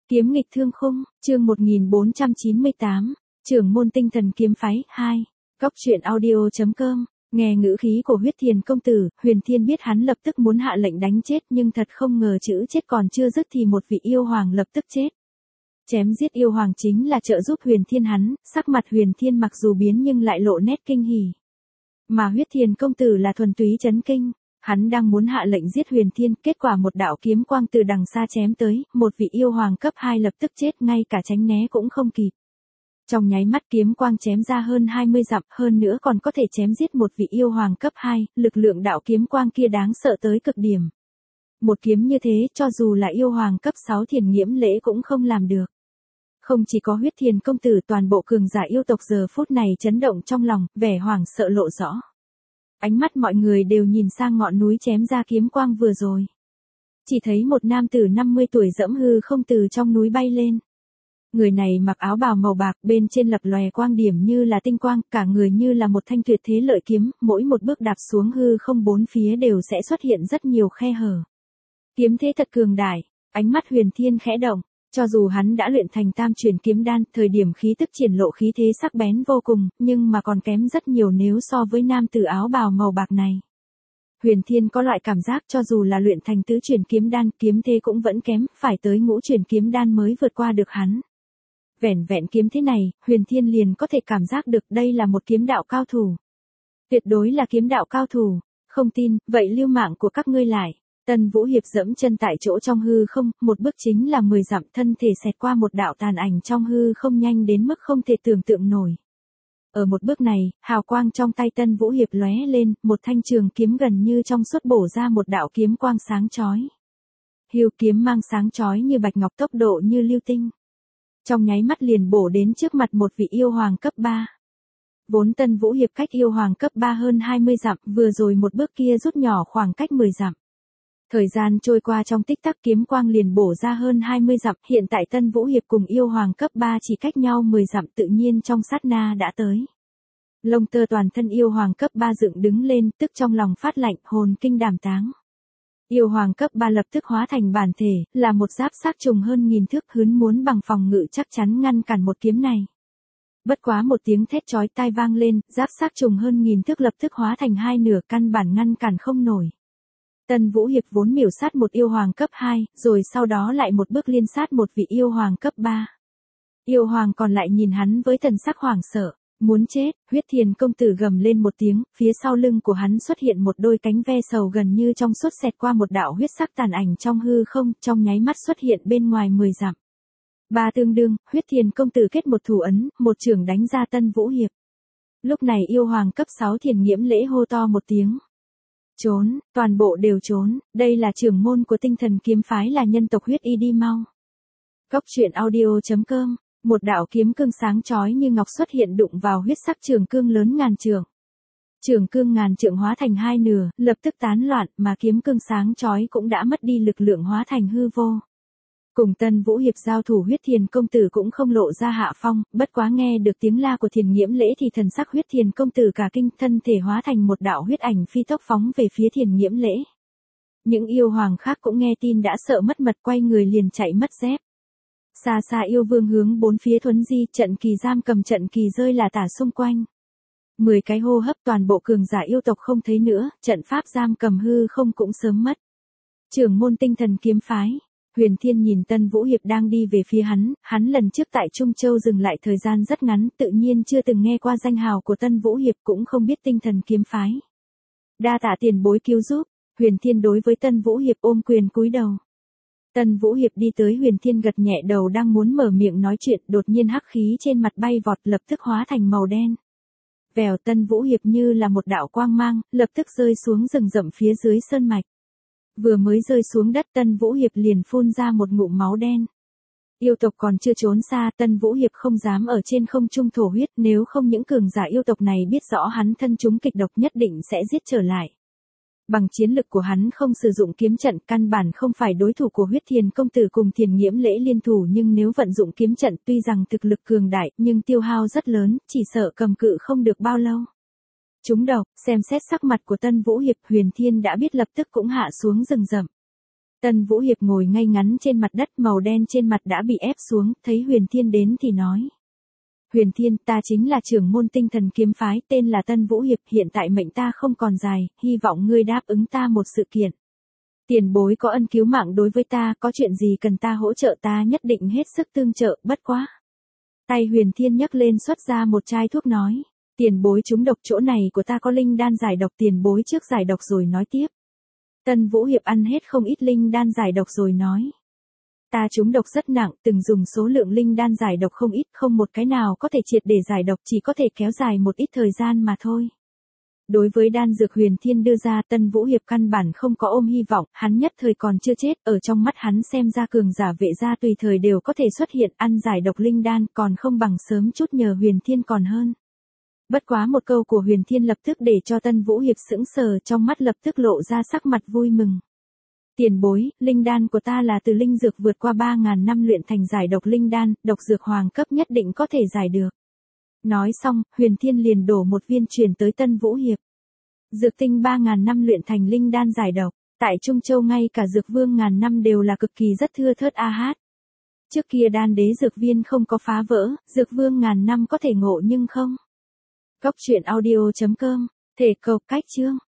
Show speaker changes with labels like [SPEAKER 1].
[SPEAKER 1] Kiếm nghịch thương khung, chương 1498, trưởng môn tinh thần kiếm phái, 2. Góc truyện audio.com, nghe ngữ khí của huyết thiền công tử, Huyền Thiên biết hắn lập tức muốn hạ lệnh đánh chết nhưng thật không ngờ chữ chết còn chưa dứt thì một vị yêu hoàng lập tức chết. Chém giết yêu hoàng chính là trợ giúp Huyền Thiên hắn, sắc mặt Huyền Thiên mặc dù biến nhưng lại lộ nét kinh hỉ. Mà huyết thiền công tử là thuần túy chấn kinh. Hắn đang muốn hạ lệnh giết Huyền Thiên, kết quả một đạo kiếm quang từ đằng xa chém tới, một vị yêu hoàng cấp 2 lập tức chết ngay cả tránh né cũng không kịp. Trong nháy mắt kiếm quang chém ra hơn 20 dặm, hơn nữa còn có thể chém giết một vị yêu hoàng cấp 2, lực lượng đạo kiếm quang kia đáng sợ tới cực điểm. Một kiếm như thế, cho dù là yêu hoàng cấp 6 Thiền Nghiễm Lễ cũng không làm được. Không chỉ có huyết thiền công tử, toàn bộ cường giả yêu tộc giờ phút này chấn động trong lòng, vẻ hoảng sợ lộ rõ. Ánh mắt mọi người đều nhìn sang ngọn núi chém ra kiếm quang vừa rồi. Chỉ thấy một nam tử 50 tuổi dẫm hư không từ trong núi bay lên. Người này mặc áo bào màu bạc, bên trên lập lòe quang điểm như là tinh quang, cả người như là một thanh tuyệt thế lợi kiếm, mỗi một bước đạp xuống hư không bốn phía đều sẽ xuất hiện rất nhiều khe hở. Kiếm thế thật cường đại, ánh mắt Huyền Thiên khẽ động. Cho dù hắn đã luyện thành tam truyền kiếm đan, thời điểm khí tức triển lộ khí thế sắc bén vô cùng, nhưng mà còn kém rất nhiều nếu so với nam tử áo bào màu bạc này. Huyền Thiên có loại cảm giác cho dù là luyện thành tứ truyền kiếm đan, kiếm thế cũng vẫn kém, phải tới ngũ truyền kiếm đan mới vượt qua được hắn. Vẻn vẹn kiếm thế này, Huyền Thiên liền có thể cảm giác được đây là một kiếm đạo cao thủ. Tuyệt đối là kiếm đạo cao thủ, không tin, vậy lưu mạng của các ngươi lại. Tân Vũ Hiệp dẫm chân tại chỗ trong hư không, một bước chính là 10 dặm, thân thể xẹt qua một đạo tàn ảnh trong hư không nhanh đến mức không thể tưởng tượng nổi. Ở một bước này, hào quang trong tay Tân Vũ Hiệp lóe lên, một thanh trường kiếm gần như trong suốt bổ ra một đạo kiếm quang sáng chói. Hưu kiếm mang sáng chói như bạch ngọc, tốc độ như lưu tinh. Trong nháy mắt liền bổ đến trước mặt một vị yêu hoàng cấp 3. Vốn Tân Vũ Hiệp cách yêu hoàng cấp 3 hơn 20 dặm, vừa rồi một bước kia rút nhỏ khoảng cách 10 dặm. Thời gian trôi qua trong tích tắc, kiếm quang liền bổ ra hơn 20 dặm, hiện tại Tân Vũ Hiệp cùng yêu hoàng cấp 3 chỉ cách nhau 10 dặm, tự nhiên trong sát na đã tới. Lông tơ toàn thân yêu hoàng cấp 3 dựng đứng lên, tức trong lòng phát lạnh, hồn kinh đảm táng. Yêu hoàng cấp 3 lập tức hóa thành bản thể, là một giáp xác trùng hơn 1000 thước, hướn muốn bằng phòng ngự chắc chắn ngăn cản một kiếm này. Bất quá một tiếng thét chói tai vang lên, giáp xác trùng hơn 1000 thước lập tức hóa thành hai nửa, căn bản ngăn cản không nổi. Tân Vũ Hiệp vốn miểu sát một yêu hoàng cấp 2, rồi sau đó lại một bước liên sát một vị yêu hoàng cấp 3. Yêu hoàng còn lại nhìn hắn với thần sắc hoảng sợ, muốn chết. Huyết thiền công tử gầm lên một tiếng, phía sau lưng của hắn xuất hiện một đôi cánh ve sầu gần như trong suốt xẹt qua một đạo huyết sắc tàn ảnh trong hư không, trong nháy mắt xuất hiện bên ngoài 10 dặm. Ba tương đương, huyết thiền công tử kết một thủ ấn, một chưởng đánh ra Tân Vũ Hiệp. Lúc này yêu hoàng cấp 6 Thiền Nghiễm Lễ hô to một tiếng. Trốn, toàn bộ đều trốn, đây là trưởng môn của tinh thần kiếm phái, là nhân tộc huyết y, đi mau. Góc truyện audio.com, một đạo kiếm cương sáng chói như ngọc xuất hiện đụng vào huyết sắc trường cương lớn ngàn trượng. Trường cương ngàn trượng hóa thành hai nửa, lập tức tán loạn, mà kiếm cương sáng chói cũng đã mất đi lực lượng hóa thành hư vô. Cùng Tân Vũ Hiệp giao thủ, huyết thiền công tử cũng không lộ ra hạ phong, bất quá nghe được tiếng la của Thiền Nghiễm Lễ thì thần sắc huyết thiền công tử cả kinh, thân thể hóa thành một đạo huyết ảnh phi tốc phóng về phía Thiền Nghiễm Lễ. Những yêu hoàng khác cũng nghe tin đã sợ mất mật, quay người liền chạy mất dép. Xa xa yêu vương hướng bốn phía thuấn di, trận kỳ giam cầm trận kỳ rơi là tả xung quanh. 10 cái hô hấp toàn bộ cường giả yêu tộc không thấy nữa, trận pháp giam cầm hư không cũng sớm mất. Trưởng môn tinh thần kiếm phái. Huyền Thiên nhìn Tân Vũ Hiệp đang đi về phía hắn lần trước tại Trung Châu dừng lại thời gian rất ngắn, tự nhiên chưa từng nghe qua danh hào của Tân Vũ Hiệp, cũng không biết tinh thần kiếm phái. Đa tạ tiền bối cứu giúp. Huyền Thiên đối với Tân Vũ Hiệp ôm quyền cúi đầu. Tân Vũ Hiệp đi tới Huyền Thiên gật nhẹ đầu, đang muốn mở miệng nói chuyện, đột nhiên hắc khí trên mặt bay vọt, lập tức hóa thành màu đen. Vèo, Tân Vũ Hiệp như là một đạo quang mang, lập tức rơi xuống rừng rậm phía dưới sơn mạch. Vừa mới rơi xuống đất, Tân Vũ Hiệp liền phun ra một ngụm máu đen. Yêu tộc còn chưa trốn xa, Tân Vũ Hiệp không dám ở trên không trung thổ huyết, nếu không những cường giả yêu tộc này biết rõ hắn thân chúng kịch độc nhất định sẽ giết trở lại. Bằng chiến lực của hắn không sử dụng kiếm trận, căn bản không phải đối thủ của huyết thiền công tử cùng Thiền Nghiễm Lễ liên thủ, nhưng nếu vận dụng kiếm trận tuy rằng thực lực cường đại, nhưng tiêu hao rất lớn, chỉ sợ cầm cự không được bao lâu. Trúng độc, xem xét sắc mặt của Tân Vũ Hiệp, Huyền Thiên đã biết lập tức cũng hạ xuống rừng rậm. Tân Vũ Hiệp ngồi ngay ngắn trên mặt đất, màu đen trên mặt đã bị ép xuống, thấy Huyền Thiên đến thì nói. Huyền Thiên, ta chính là trưởng môn Tinh Thần Kiếm Phái, tên là Tân Vũ Hiệp, hiện tại mệnh ta không còn dài, hy vọng ngươi đáp ứng ta một sự kiện. Tiền bối có ân cứu mạng đối với ta, có chuyện gì cần ta hỗ trợ ta nhất định hết sức tương trợ, bất quá. Tay Huyền Thiên nhấc lên xuất ra một chai thuốc nói. Tiền bối trúng độc, chỗ này của ta có linh đan giải độc, tiền bối trước giải độc rồi nói tiếp. Tân Vũ Hiệp ăn hết không ít linh đan giải độc rồi nói. Ta trúng độc rất nặng, từng dùng số lượng linh đan giải độc không ít, không một cái nào có thể triệt để giải độc, chỉ có thể kéo dài một ít thời gian mà thôi. Đối với đan dược Huyền Thiên đưa ra, Tân Vũ Hiệp căn bản không có ôm hy vọng, hắn nhất thời còn chưa chết, ở trong mắt hắn xem ra cường giả vệ gia tùy thời đều có thể xuất hiện, ăn giải độc linh đan còn không bằng sớm chút nhờ Huyền Thiên còn hơn. Bất quá một câu của Huyền Thiên lập tức để cho Tân Vũ Hiệp sững sờ, trong mắt lập tức lộ ra sắc mặt vui mừng. Tiền bối, linh đan của ta là từ linh dược vượt qua 3.000 năm luyện thành giải độc linh đan, độc dược hoàng cấp nhất định có thể giải được. Nói xong, Huyền Thiên liền đổ một viên truyền tới Tân Vũ Hiệp. Dược tinh 3.000 năm luyện thành linh đan giải độc, tại Trung Châu ngay cả dược vương ngàn năm đều là cực kỳ rất thưa thớt a hát. Trước kia đan đế dược viên không có phá vỡ, dược vương ngàn năm có thể ngộ nhưng không. Cốc truyện audio.com, thể cầu cách chương.